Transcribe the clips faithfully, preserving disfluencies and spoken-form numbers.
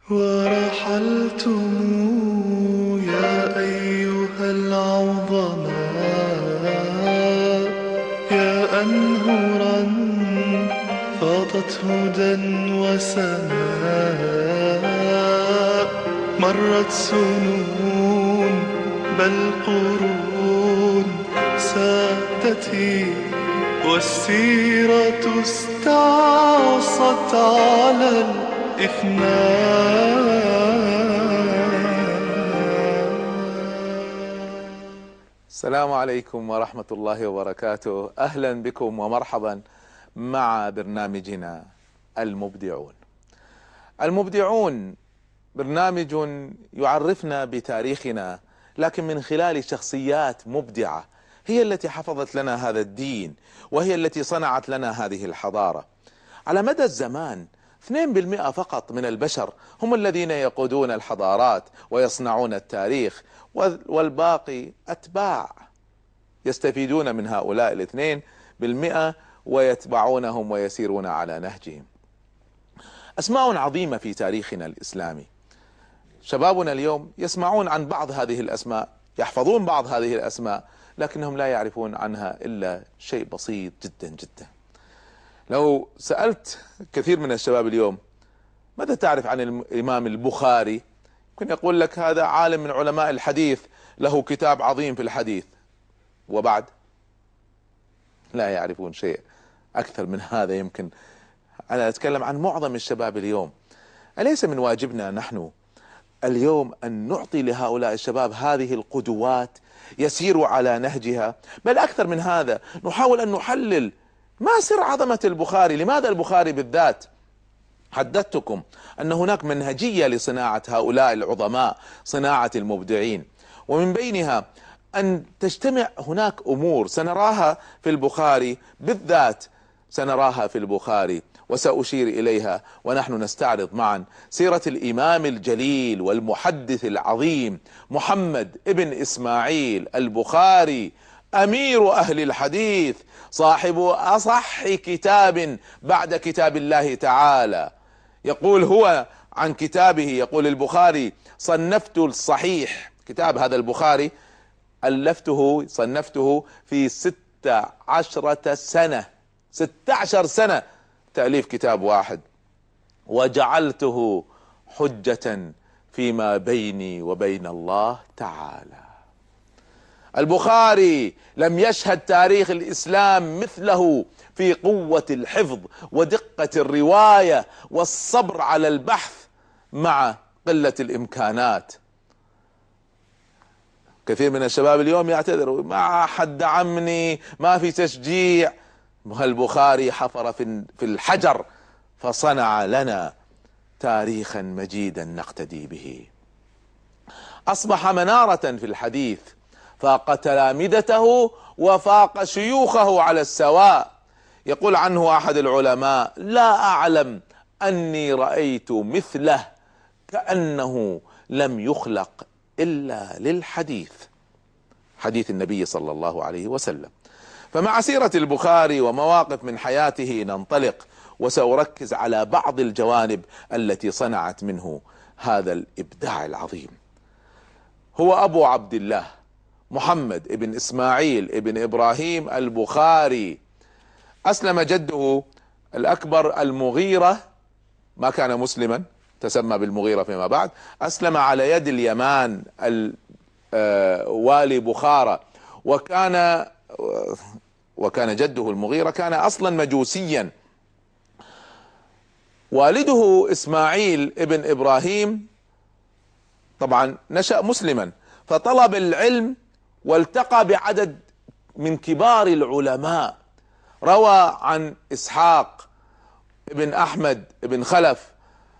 ورحلتم يا أيها العظماء يا أنهرا فاضت هدى وسماء. مرت سنون بل قرون سادتي والسيرة استعصت على السلام عليكم ورحمة الله وبركاته. أهلا بكم ومرحبا مع برنامجنا المبدعون. المبدعون برنامج يعرفنا بتاريخنا، لكن من خلال شخصيات مبدعة هي التي حفظت لنا هذا الدين، وهي التي صنعت لنا هذه الحضارة. على مدى الزمان اثنين بالمئة فقط من البشر هم الذين يقودون الحضارات ويصنعون التاريخ، والباقي أتباع يستفيدون من هؤلاء الاثنين بالمئة ويتبعونهم ويسيرون على نهجهم. أسماء عظيمة في تاريخنا الإسلامي. شبابنا اليوم يسمعون عن بعض هذه الأسماء، يحفظون بعض هذه الأسماء، لكنهم لا يعرفون عنها إلا شيء بسيط جدا جدا. لو سألت كثير من الشباب اليوم ماذا تعرف عن الإمام البخاري، يمكن يقول لك هذا عالم من علماء الحديث، له كتاب عظيم في الحديث، وبعد لا يعرفون شيء أكثر من هذا. يمكن أنا أتكلم عن معظم الشباب اليوم. أليس من واجبنا نحن اليوم أن نعطي لهؤلاء الشباب هذه القدوات يسيروا على نهجها؟ بل أكثر من هذا، نحاول أن نحلل ما سر عظمة البخاري، لماذا البخاري بالذات؟ حدثتكم أن هناك منهجية لصناعة هؤلاء العظماء، صناعة المبدعين، ومن بينها أن تجتمع هناك أمور سنراها في البخاري بالذات، سنراها في البخاري وسأشير إليها ونحن نستعرض معا سيرة الإمام الجليل والمحدث العظيم محمد ابن إسماعيل البخاري، أمير أهل الحديث، صاحب أصح كتاب بعد كتاب الله تعالى. يقول هو عن كتابه، يقول البخاري: صنفت الصحيح، كتاب هذا البخاري ألفته صنفته في ستة عشرة سنة، ستة عشر سنة تأليف كتاب واحد، وجعلته حجة فيما بيني وبين الله تعالى. البخاري لم يشهد تاريخ الإسلام مثله في قوة الحفظ ودقة الرواية والصبر على البحث مع قلة الإمكانات. كثير من الشباب اليوم يعتذروا: ما حد دعمني، ما في تشجيع. البخاري حفر في الحجر فصنع لنا تاريخا مجيدا نقتدي به. أصبح منارة في الحديث، فاق تلامذته وفاق شيوخه على السواء. يقول عنه أحد العلماء: لا أعلم أني رأيت مثله، كأنه لم يخلق إلا للحديث، حديث النبي صلى الله عليه وسلم. فمع سيرة البخاري ومواقف من حياته ننطلق، وسأركز على بعض الجوانب التي صنعت منه هذا الإبداع العظيم. هو أبو عبد الله محمد ابن إسماعيل ابن إبراهيم البخاري. أسلم جده الأكبر المغيرة، ما كان مسلما، تسمى بالمغيرة فيما بعد، أسلم على يد اليمان والي بخارى، وكان وكان جده المغيرة كان أصلا مجوسيا. والده إسماعيل ابن إبراهيم طبعا نشأ مسلما، فطلب العلم والتقى بعدد من كبار العلماء. روى عن إسحاق ابن أحمد ابن خلف،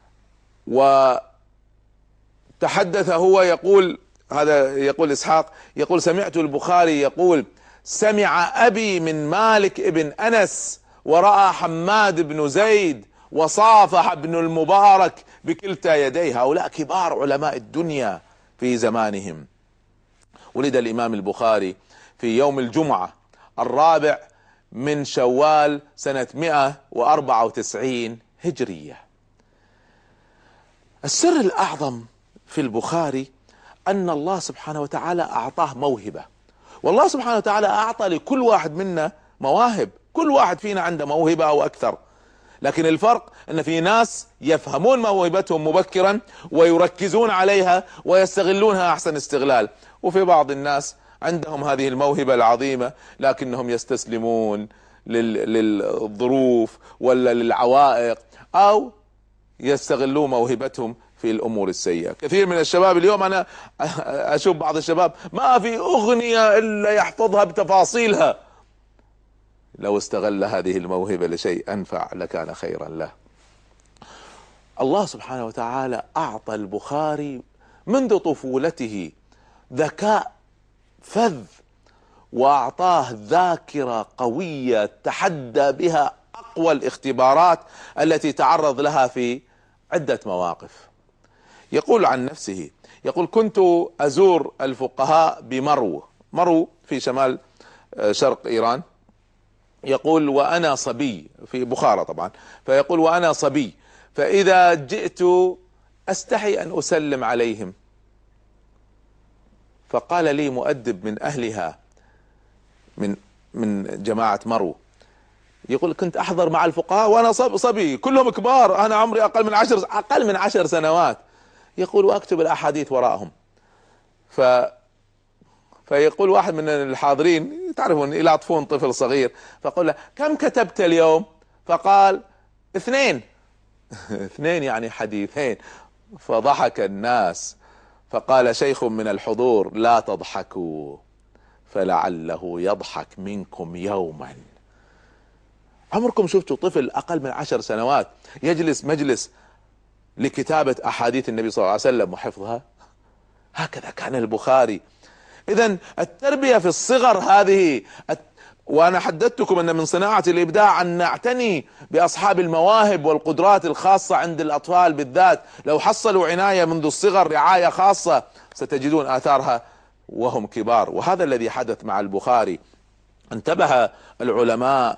وتحدث هو يقول، هذا يقول إسحاق، يقول: سمعت البخاري يقول: سمع أبي من مالك ابن أنس، ورأى حماد بن زيد، وصافح ابن المبارك بكلتا يديه. هؤلاء كبار علماء الدنيا في زمانهم. ولد الإمام البخاري في يوم الجمعة الرابع من شوال سنة مئة وأربعة وتسعين هجرية. السر الأعظم في البخاري أن الله سبحانه وتعالى أعطاه موهبة، والله سبحانه وتعالى أعطى لكل واحد منا مواهب، كل واحد فينا عنده موهبة أو أكثر، لكن الفرق أن في ناس يفهمون موهبتهم مبكرا ويركزون عليها ويستغلونها أحسن استغلال، وفي بعض الناس عندهم هذه الموهبة العظيمة لكنهم يستسلمون للظروف ولا للعوائق أو يستغلوا موهبتهم في الأمور السيئة. كثير من الشباب اليوم أنا أشوف بعض الشباب ما في أغنية إلا يحفظها بتفاصيلها، لو استغل هذه الموهبة لشيء أنفع لكان خيرا له. الله سبحانه وتعالى أعطى البخاري منذ طفولته ذكاء فذ، وأعطاه ذاكرة قوية تحدى بها أقوى الاختبارات التي تعرض لها في عدة مواقف. يقول عن نفسه، يقول: كنت أزور الفقهاء بمرو، مرو في شمال شرق إيران، يقول: وأنا صبي، في بخارى طبعا، فيقول: وأنا صبي فإذا جئت أستحي أن أسلم عليهم، فقال لي مؤدب من أهلها من من جماعة مرو، يقول: كنت أحضر مع الفقهاء وأنا صبي كلهم كبار، أنا عمري أقل من عشر أقل من عشر سنوات، يقول: وأكتب الأحاديث وراءهم. ف فيقول واحد من الحاضرين، تعرفون يلاطفون طفل صغير، فقال له: كم كتبت اليوم؟ فقال: اثنين. اثنين يعني حديثين. فضحك الناس، فقال شيخ من الحضور: لا تضحكوا فلعله يضحك منكم يوما. عمركم شفتوا طفل أقل من عشر سنوات يجلس مجلس لكتابة أحاديث النبي صلى الله عليه وسلم وحفظها؟ هكذا كان البخاري. إذن التربية في الصغر هذه، وأنا حدثتكم أن من صناعة الإبداع أن نعتني بأصحاب المواهب والقدرات الخاصة عند الأطفال بالذات، لو حصلوا عناية منذ الصغر، رعاية خاصة، ستجدون آثارها وهم كبار. وهذا الذي حدث مع البخاري. انتبه العلماء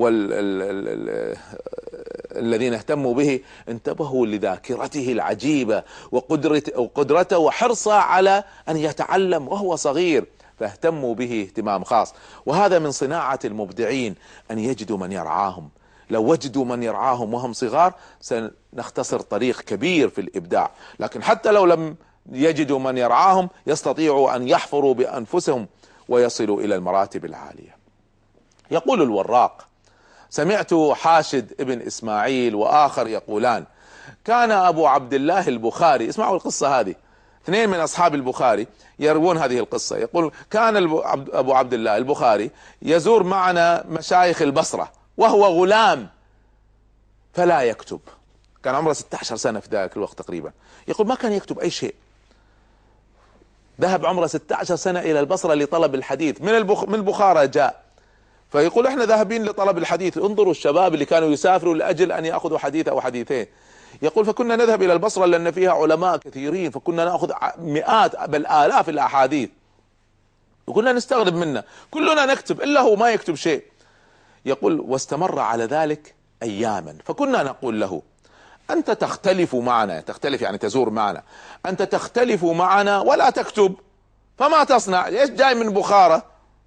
والذين اهتموا به، انتبهوا لذاكرته العجيبة وقدرته وحرصه على أن يتعلم وهو صغير، فاهتموا به اهتمام خاص. وهذا من صناعة المبدعين أن يجدوا من يرعاهم. لو وجدوا من يرعاهم وهم صغار سنختصر طريق كبير في الإبداع، لكن حتى لو لم يجدوا من يرعاهم يستطيعوا أن يحفروا بأنفسهم ويصلوا إلى المراتب العالية. يقول الوراق: سمعت حاشد ابن إسماعيل وآخر يقولان: كان أبو عبد الله البخاري، اسمعوا القصة هذه، اثنين من أصحاب البخاري يروون هذه القصة، يقول: كان أبو عبد الله البخاري يزور معنا مشايخ البصرة وهو غلام فلا يكتب، كان عمره ستة عشر سنة في ذلك الوقت تقريبا، يقول ما كان يكتب أي شيء. ذهب عمره ستة عشر سنة إلى البصرة لطلب الحديث، من البخ... من البخارى جاء، فيقول: احنا ذاهبين لطلب الحديث، انظروا الشباب اللي كانوا يسافروا لأجل أن يأخذوا حديث أو حديثين. يقول: فكنا نذهب إلى البصرة لأن فيها علماء كثيرين، فكنا نأخذ مئات بل آلاف الأحاديث، وكنا نستغرب منه، كلنا نكتب إلا هو ما يكتب شيء. يقول: واستمر على ذلك أياما، فكنا نقول له: أنت تختلف معنا، تختلف يعني تزور معنا، أنت تختلف معنا ولا تكتب، فما تصنع؟ ايش جاي من بخارى؟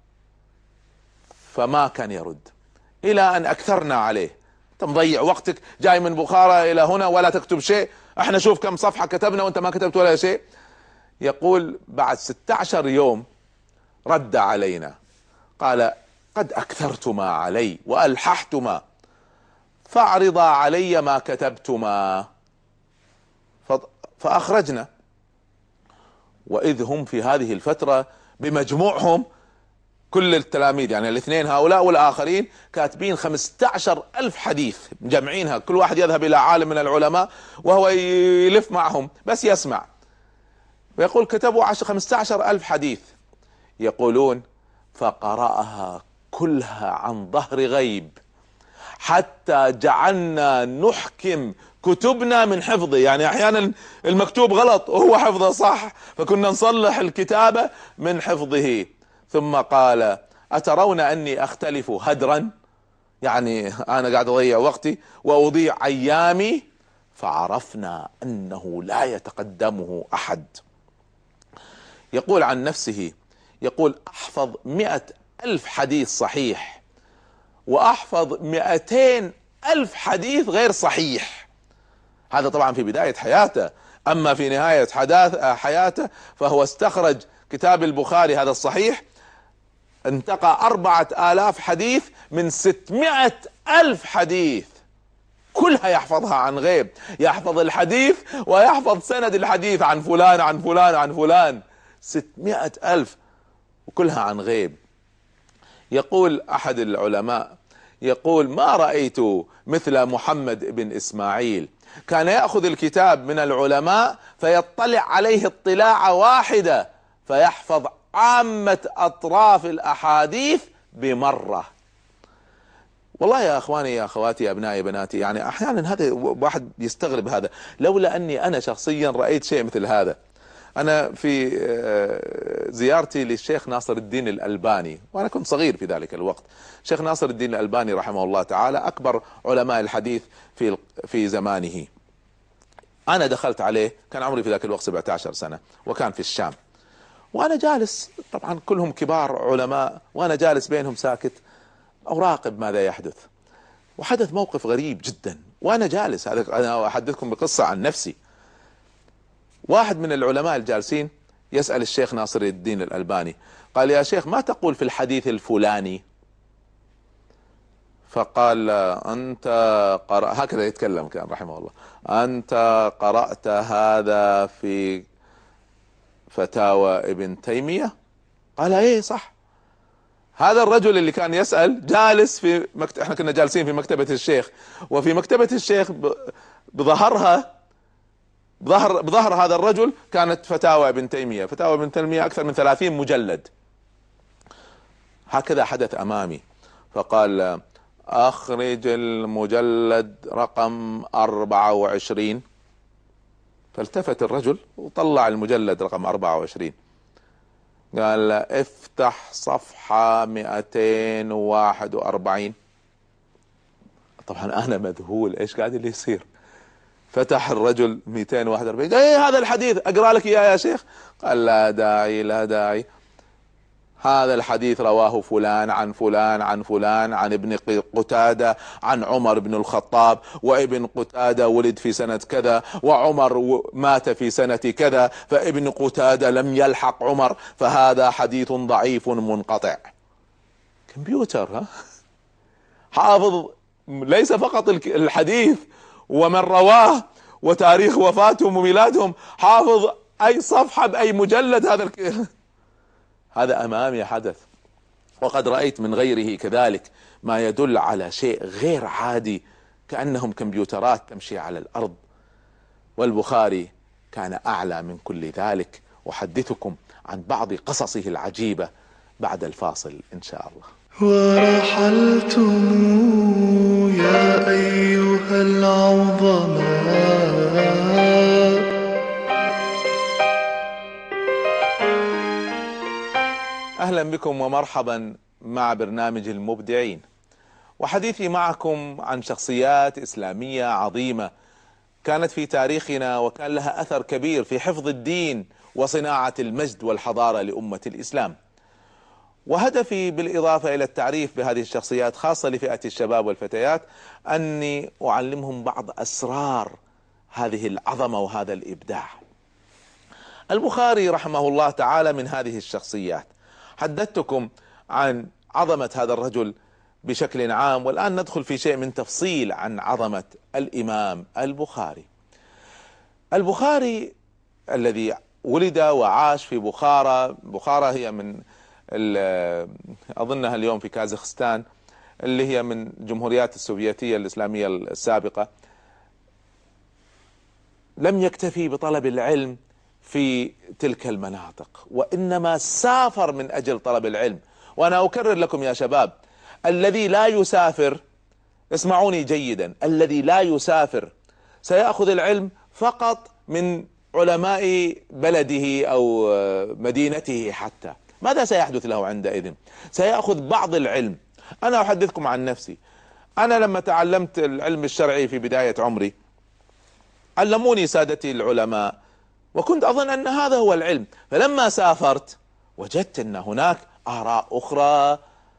فما كان يرد، إلى أن أكثرنا عليه: أنت مضيع وقتك، جاي من بخارى إلى هنا ولا تكتب شيء، احنا شوف كم صفحة كتبنا وأنت ما كتبت ولا شيء. يقول: بعد ستة عشر يوم رد علينا، قال: قد أكثرتما علي وألححتما، فاعرضا علي ما كتبتما. فأخرجنا، وإذ هم في هذه الفترة بمجموعهم كل التلاميذ، يعني الاثنين هؤلاء والآخرين، كاتبين خمسة عشر ألف حديث مجمعينها، كل واحد يذهب إلى عالم من العلماء وهو يلف معهم بس يسمع. ويقول: كتبوا خمسة عشر ألف حديث. يقولون: فقرأها كلها عن ظهر غيب حتى جعلنا نحكم كتبنا من حفظه، يعني احيانا المكتوب غلط وهو حفظه صح، فكنا نصلح الكتابة من حفظه. ثم قال: أترون أني أختلف هدرا، يعني أنا قاعد أضيع وقتي وأضيع أيامي، فعرفنا أنه لا يتقدمه أحد. يقول عن نفسه، يقول أحفظ مئة ألف حديث صحيح وأحفظ مئتين ألف حديث غير صحيح. هذا طبعا في بداية حياته. أما في نهاية حياته فهو استخرج كتاب البخاري هذا الصحيح، انتقى أربعة آلاف حديث من ستمائة ألف حديث، كلها يحفظها عن غيب. يحفظ الحديث ويحفظ سند الحديث عن فلان عن فلان عن فلان، ستمائة ألف وكلها عن غيب. يقول أحد العلماء، يقول ما رأيت مثل محمد بن إسماعيل، كان يأخذ الكتاب من العلماء فيطلع عليه اطلاع واحدة فيحفظ عامة أطراف الأحاديث بمرة. والله يا أخواني يا أخواتي يا أبنائي بناتي، يعني أحيانا هذا واحد يستغرب هذا، لولا أني أنا شخصيا رأيت شيء مثل هذا. أنا في زيارتي للشيخ ناصر الدين الألباني وأنا كنت صغير في ذلك الوقت، الشيخ ناصر الدين الألباني رحمه الله تعالى أكبر علماء الحديث في في زمانه. أنا دخلت عليه كان عمري في ذاك الوقت سبعة عشر سنة وكان في الشام، وأنا جالس طبعا كلهم كبار علماء وأنا جالس بينهم ساكت أراقب ماذا يحدث. وحدث موقف غريب جدا وأنا جالس، هذا أنا أحدثكم بقصة عن نفسي. واحد من العلماء الجالسين يسأل الشيخ ناصر الدين الألباني، قال يا شيخ ما تقول في الحديث الفلاني؟ فقال أنت قرأ، هكذا يتكلم كان رحمه الله، أنت قرأت هذا في فتاوى ابن تيمية؟ قال ايه صح. هذا الرجل اللي كان يسأل جالس في مكتب، احنا كنا جالسين في مكتبة الشيخ، وفي مكتبة الشيخ بظهرها بظهر بظهر هذا الرجل كانت فتاوى ابن تيمية. فتاوى ابن تيمية أكثر من ثلاثين مجلد. هكذا حدث أمامي. فقال أخرج المجلد رقم أربعة وعشرين. فالتفت الرجل وطلع المجلد رقم أربعة وعشرين، قال افتح صفحة مئتين وواحد وأربعين. طبعا أنا مذهول إيش قاعد اللي يصير. فتح الرجل مئتين وواحد وأربعين، ايه هذا الحديث اقرأ لك اياه يا شيخ؟ قال لا داعي لا داعي، هذا الحديث رواه فلان عن فلان عن فلان عن ابن قتادة عن عمر بن الخطاب، وابن قتادة ولد في سنة كذا وعمر مات في سنة كذا، فابن قتادة لم يلحق عمر، فهذا حديث ضعيف منقطع. كمبيوتر ها، حافظ ليس فقط الحديث ومن رواه وتاريخ وفاتهم وميلادهم، حافظ اي صفحة باي مجلد. هذا الك... هذا امامي حدث، وقد رأيت من غيره كذلك ما يدل على شيء غير عادي، كأنهم كمبيوترات تمشي على الارض. والبخاري كان اعلى من كل ذلك. احدثكم عن بعض قصصه العجيبة بعد الفاصل ان شاء الله. ورحلتم يا أيها العظماء، أهلا بكم ومرحبا مع برنامج المبدعين، وحديثي معكم عن شخصيات إسلامية عظيمة كانت في تاريخنا وكان لها أثر كبير في حفظ الدين وصناعة المجد والحضارة لأمة الإسلام. وهدفي بالإضافة إلى التعريف بهذه الشخصيات خاصة لفئة الشباب والفتيات أني أعلمهم بعض أسرار هذه العظمة وهذا الإبداع. البخاري رحمه الله تعالى من هذه الشخصيات. حدثتكم عن عظمة هذا الرجل بشكل عام، والآن ندخل في شيء من تفصيل عن عظمة الإمام البخاري. البخاري الذي ولد وعاش في بخارى. بخارى هي من أظنها اليوم في كازاخستان، اللي هي من الجمهوريات السوفيتية الإسلامية السابقة. لم يكتفي بطلب العلم في تلك المناطق، وإنما سافر من أجل طلب العلم. وأنا أكرر لكم يا شباب، الذي لا يسافر، اسمعوني جيدا، الذي لا يسافر سيأخذ العلم فقط من علماء بلده أو مدينته حتى. ماذا سيحدث له عندئذ؟ سيأخذ بعض العلم. أنا أحدثكم عن نفسي. أنا لما تعلمت العلم الشرعي في بداية عمري علموني سادتي العلماء، وكنت أظن أن هذا هو العلم. فلما سافرت وجدت أن هناك آراء أخرى،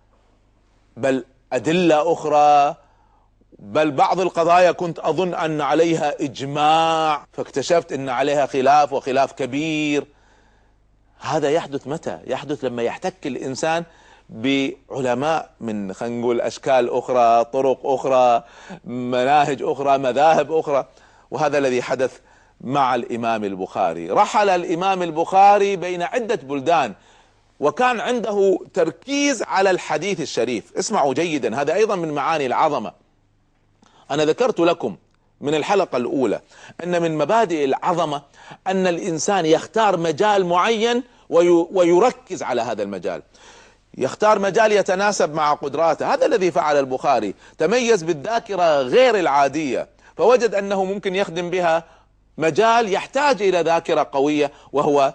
بل أدلة أخرى، بل بعض القضايا كنت أظن أن عليها إجماع، فاكتشفت أن عليها خلاف، وخلاف كبير. هذا يحدث متى؟ يحدث لما يحتك الإنسان بعلماء من، خلينا نقول، أشكال أخرى، طرق أخرى، مناهج أخرى، مذاهب أخرى. وهذا الذي حدث مع الإمام البخاري. رحل الإمام البخاري بين عدة بلدان، وكان عنده تركيز على الحديث الشريف. اسمعوا جيدا، هذا أيضا من معاني العظمة. أنا ذكرت لكم من الحلقة الأولى أن من مبادئ العظمة أن الإنسان يختار مجال معين ويركز على هذا المجال، يختار مجال يتناسب مع قدراته. هذا الذي فعل البخاري، تميز بالذاكرة غير العادية، فوجد أنه ممكن يخدم بها مجال يحتاج إلى ذاكرة قوية، وهو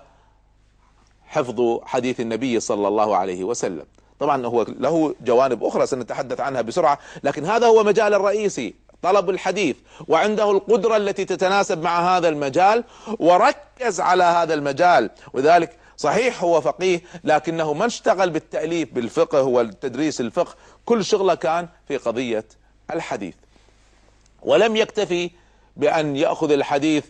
حفظ حديث النبي صلى الله عليه وسلم. طبعا هو له جوانب أخرى سنتحدث عنها بسرعة، لكن هذا هو مجال الرئيسي، طلب الحديث، وعنده القدرة التي تتناسب مع هذا المجال، وركز على هذا المجال. وذلك صحيح هو فقيه، لكنه ما اشتغل بالتأليف بالفقه والتدريس الفقه، كل شغله كان في قضية الحديث. ولم يكتفي بأن يأخذ الحديث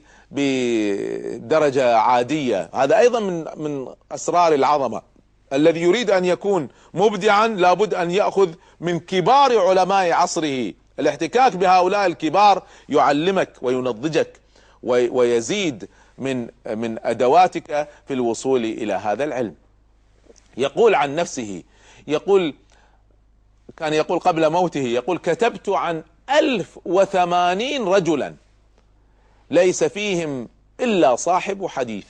بدرجة عادية، هذا أيضا من من أسرار العظمة. الذي يريد أن يكون مبدعا لابد أن يأخذ من كبار علماء عصره. الاحتكاك بهؤلاء الكبار يعلمك وينضجك ويزيد من من أدواتك في الوصول إلى هذا العلم. يقول عن نفسه، يقول كان يقول قبل موته، يقول: كتبت عن ألف وثمانين رجلا ليس فيهم إلا صاحب حديث،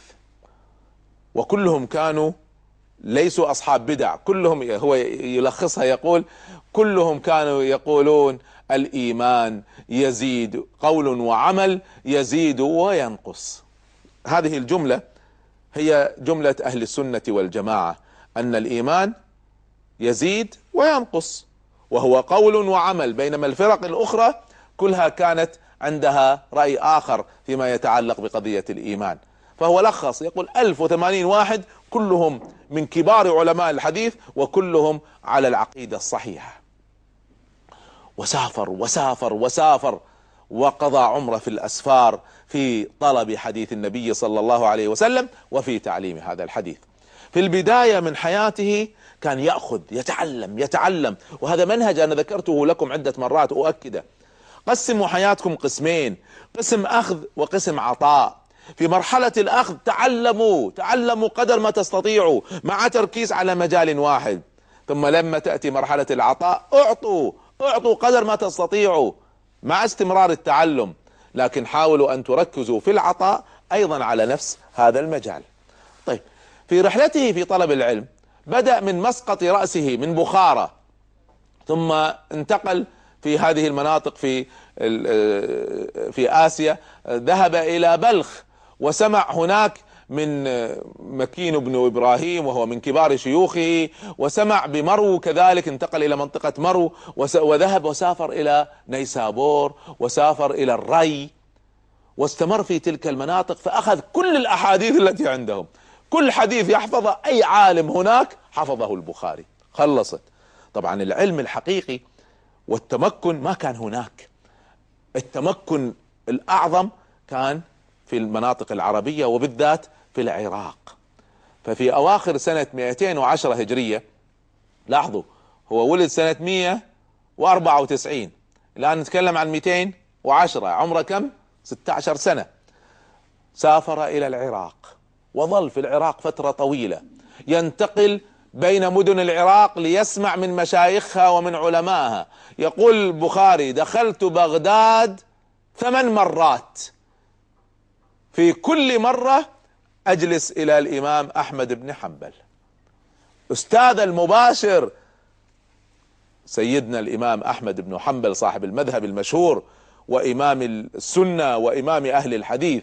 وكلهم كانوا ليسوا أصحاب بدع، كلهم، هو يلخصها يقول: كلهم كانوا يقولون الإيمان يزيد، قول وعمل يزيد وينقص. هذه الجملة هي جملة أهل السنة والجماعة، أن الإيمان يزيد وينقص، وهو قول وعمل، بينما الفرق الأخرى كلها كانت عندها رأي آخر فيما يتعلق بقضية الإيمان. فهو لخص، يقول ألف وثمانين واحد كلهم من كبار علماء الحديث، وكلهم على العقيدة الصحيحة. وسافر وسافر وسافر وقضى عمره في الأسفار في طلب حديث النبي صلى الله عليه وسلم وفي تعليم هذا الحديث. في البداية من حياته كان يأخذ يتعلم يتعلم، وهذا منهج أنا ذكرته لكم عدة مرات أؤكده. قسموا حياتكم قسمين، قسم أخذ وقسم عطاء. في مرحلة الأخذ تعلموا تعلموا قدر ما تستطيعوا مع تركيز على مجال واحد، ثم لما تأتي مرحلة العطاء اعطوا اعطوا قدر ما تستطيعوا مع استمرار التعلم، لكن حاولوا أن تركزوا في العطاء أيضا على نفس هذا المجال. طيب، في رحلته في طلب العلم بدأ من مسقط رأسه من بخارى، ثم انتقل في هذه المناطق في في آسيا، ذهب إلى بلخ وسمع هناك من مكين بن إبراهيم وهو من كبار شيوخه، وسمع بمرو كذلك، انتقل إلى منطقة مرو، وذهب وسافر إلى نيسابور، وسافر إلى الري، واستمر في تلك المناطق، فأخذ كل الأحاديث التي عندهم، كل حديث يحفظه أي عالم هناك حفظه البخاري. خلصت. طبعا العلم الحقيقي والتمكن ما كان هناك، التمكن الأعظم كان في المناطق العربية وبالذات في العراق. ففي أواخر سنة مئتين وعشرة هجرية، لاحظوا هو ولد سنة مئة وأربعة وتسعين، الآن نتكلم عن مئتين وعشرة، عمره كم؟ ستة عشر سنة. سافر إلى العراق وظل في العراق فترة طويلة، ينتقل بين مدن العراق ليسمع من مشايخها ومن علمائها. يقول البخاري: دخلت بغداد ثمان مرات، في كل مرة أجلس إلى الإمام أحمد بن حنبل، أستاذ المباشر سيدنا الإمام أحمد بن حنبل صاحب المذهب المشهور وإمام السنة وإمام أهل الحديث.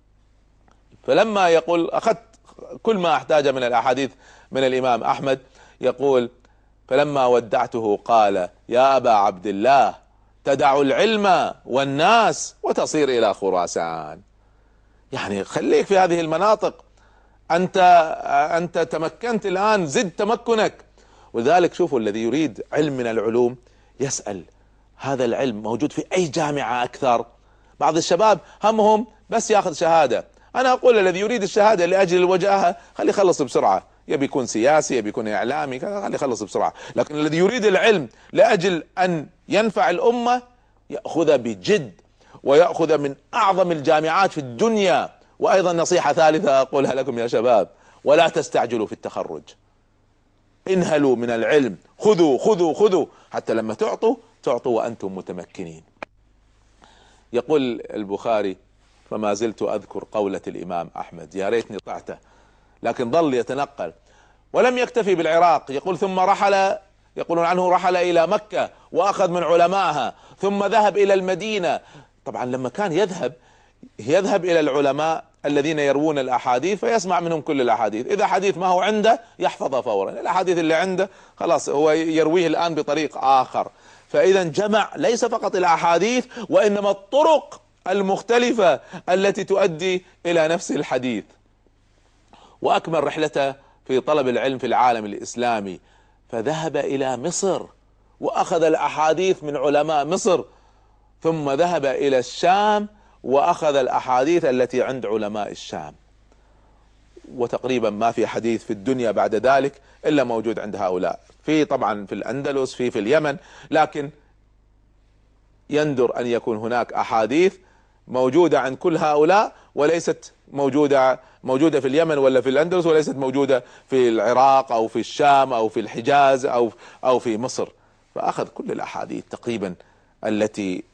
فلما يقول أخذت كل ما أحتاج من الأحاديث من الإمام أحمد، يقول: فلما ودعته قال: يا أبا عبد الله، تدع العلم والناس وتصير إلى خراسان. يعني خليك في هذه المناطق، أنت أنت تمكنت الآن، زد تمكنك. ولذلك شوفوا الذي يريد علم من العلوم يسأل هذا العلم موجود في أي جامعة أكثر. بعض الشباب همهم بس ياخذ شهادة. أنا أقول الذي يريد الشهادة لأجل الوجاهة خلي يخلص بسرعة، يبي يكون سياسي، يبي يكون إعلامي، خلي يخلص بسرعة. لكن الذي يريد العلم لأجل أن ينفع الأمة يأخذ بجد، ويأخذ من أعظم الجامعات في الدنيا. وأيضا نصيحة ثالثة أقولها لكم يا شباب: ولا تستعجلوا في التخرج، انهلوا من العلم، خذوا خذوا خذوا حتى لما تعطوا تعطوا وأنتم متمكنين. يقول البخاري: فما زلت أذكر قولة الإمام أحمد، يا ريتني طعته، لكن ظل يتنقل. ولم يكتفي بالعراق، يقول ثم رحل، يقولون عنه رحل إلى مكة وأخذ من علمائها، ثم ذهب إلى المدينة. طبعا لما كان يذهب يذهب إلى العلماء الذين يروون الأحاديث فيسمع منهم كل الأحاديث. إذا حديث ما هو عنده يحفظه فورا، الأحاديث اللي عنده خلاص هو يرويه الآن بطريق آخر. فإذا جمع ليس فقط الأحاديث وإنما الطرق المختلفة التي تؤدي إلى نفس الحديث. وأكمل رحلته في طلب العلم في العالم الإسلامي، فذهب إلى مصر وأخذ الأحاديث من علماء مصر، ثم ذهب إلى الشام وأخذ الأحاديث التي عند علماء الشام. وتقريبا ما في حديث في الدنيا بعد ذلك إلا موجود عند هؤلاء، في طبعا في الأندلس، في في اليمن، لكن يندر أن يكون هناك أحاديث موجودة عند كل هؤلاء وليست موجودة موجودة في اليمن ولا في الأندلس، وليست موجودة في العراق أو في الشام أو في الحجاز أو أو في مصر. فأخذ كل الأحاديث تقريبا التي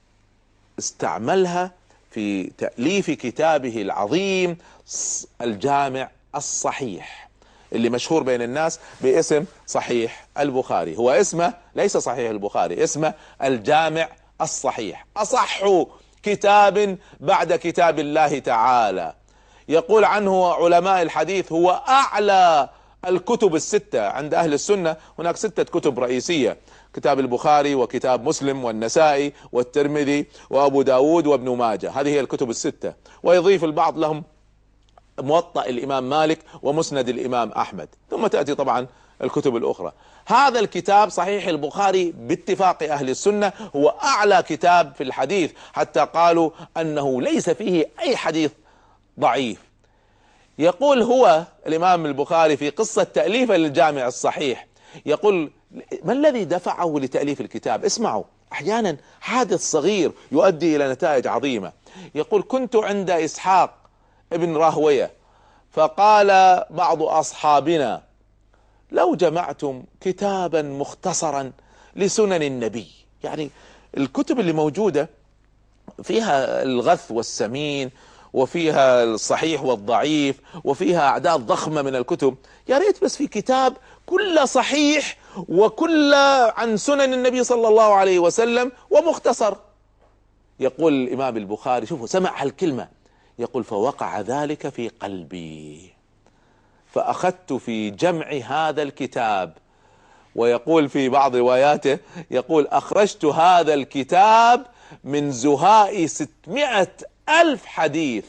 استعملها في تأليف كتابه العظيم الجامع الصحيح، اللي مشهور بين الناس باسم صحيح البخاري. هو اسمه ليس صحيح البخاري، اسمه الجامع الصحيح، أصح كتاب بعد كتاب الله تعالى. يقول عنه علماء الحديث هو أعلى الكتب الستة عند أهل السنة. هناك ستة كتب رئيسية: كتاب البخاري وكتاب مسلم والنسائي والترمذي وأبو داود وابن ماجه، هذه هي الكتب الستة. ويضيف البعض لهم موطأ الإمام مالك ومسند الإمام أحمد، ثم تأتي طبعا الكتب الأخرى. هذا الكتاب صحيح البخاري باتفاق أهل السنة هو أعلى كتاب في الحديث، حتى قالوا أنه ليس فيه أي حديث ضعيف. يقول هو الإمام البخاري في قصة تأليفه للجامع الصحيح، يقول: ما الذي دفعه لتأليف الكتاب؟ اسمعوا، أحيانا حادث صغير يؤدي إلى نتائج عظيمة. يقول: كنت عند إسحاق ابن راهوية، فقال بعض أصحابنا: لو جمعتم كتابا مختصرا لسنن النبي، يعني الكتب اللي موجودة فيها الغث والسمين وفيها الصحيح والضعيف وفيها أعداد ضخمة من الكتب، يا ريت بس في كتاب كله صحيح وكله عن سنن النبي صلى الله عليه وسلم ومختصر. يقول الإمام البخاري، شوفوا سمع هالكلمة، يقول: فوقع ذلك في قلبي فأخذت في جمع هذا الكتاب. ويقول في بعض رواياته، يقول: أخرجت هذا الكتاب من زهاء ستمائة ألف حديث.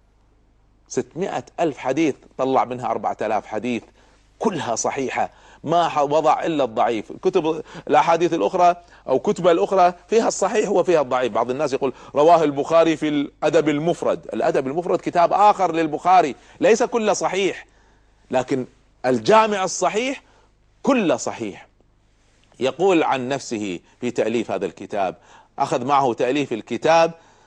ستمائة ألف حديث طلع منها أربعة آلاف حديث كلها صحيحة، ما وضع إلا الضعيف. كتب الأحاديث الأخرى أو كتب الأخرى فيها الصحيح وفيها الضعيف. بعض الناس يقول رواه البخاري في الأدب المفرد. الأدب المفرد كتاب آخر للبخاري ليس كله صحيح، لكن الجامع الصحيح كله صحيح. يقول عن نفسه في تأليف هذا الكتاب، أخذ معه تأليف الكتاب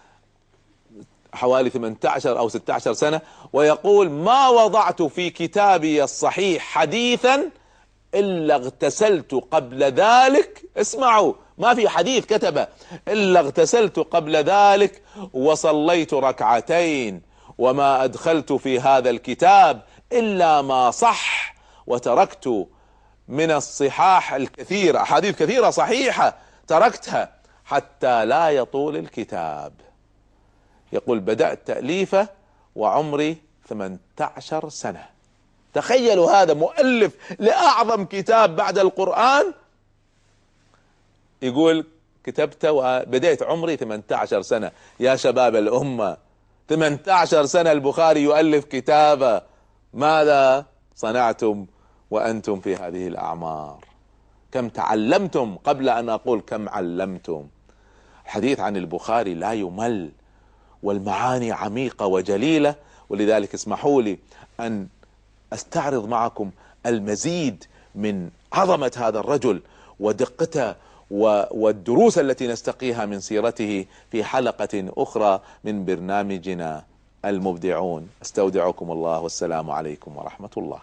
حوالي ثمانية عشر أو ستة عشر سنة، ويقول: ما وضعت في كتابي الصحيح حديثا إلا اغتسلت قبل ذلك. اسمعوا، ما في حديث كتبه إلا اغتسلت قبل ذلك وصليت ركعتين، وما أدخلت في هذا الكتاب إلا ما صح، وتركت من الصحاح الكثيرة، أحاديث كثيرة صحيحة تركتها حتى لا يطول الكتاب. يقول: بدأت تأليفه وعمري ثمانية عشر سنة. تخيلوا هذا مؤلف لأعظم كتاب بعد القرآن، يقول كتبت وبدأت عمري ثمانية عشر سنة. يا شباب الأمة، ثمانية عشر سنة البخاري يؤلف كتابه، ماذا صنعتم وأنتم في هذه الأعمار؟ كم تعلمتم قبل أن أقول كم علمتم؟ الحديث عن البخاري لا يمل، والمعاني عميقة وجليلة، ولذلك اسمحوا لي أن أستعرض معكم المزيد من عظمة هذا الرجل ودقته والدروس التي نستقيها من سيرته في حلقة أخرى من برنامجنا المبدعون. استودعكم الله، والسلام عليكم ورحمة الله.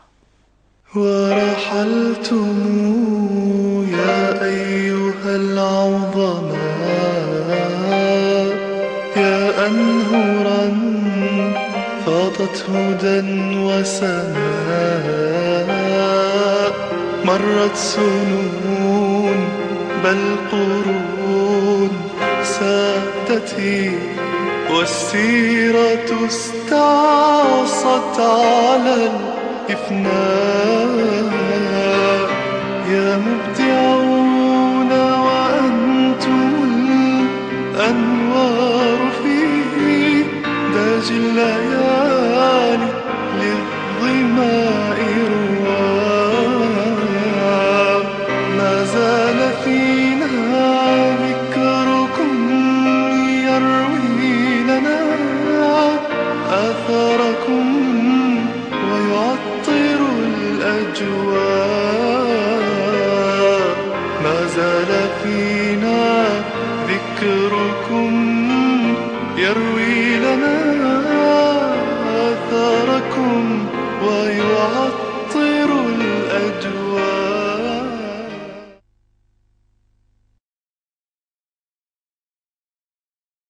ورحلتم يا أيها العظماء، يا أنهرا فاضت هدى وسماء، مرت سنون بل قرون سادتي، والسيرة استعصت على الإفناء. يا مبدعون وأنتم الأنوار في داج الليالي للظماء رواء. ما زال فينا ذكركم يروي لنا آثاركم ويعطر الأجواء. ما زال فينا ذكركم يروي لنا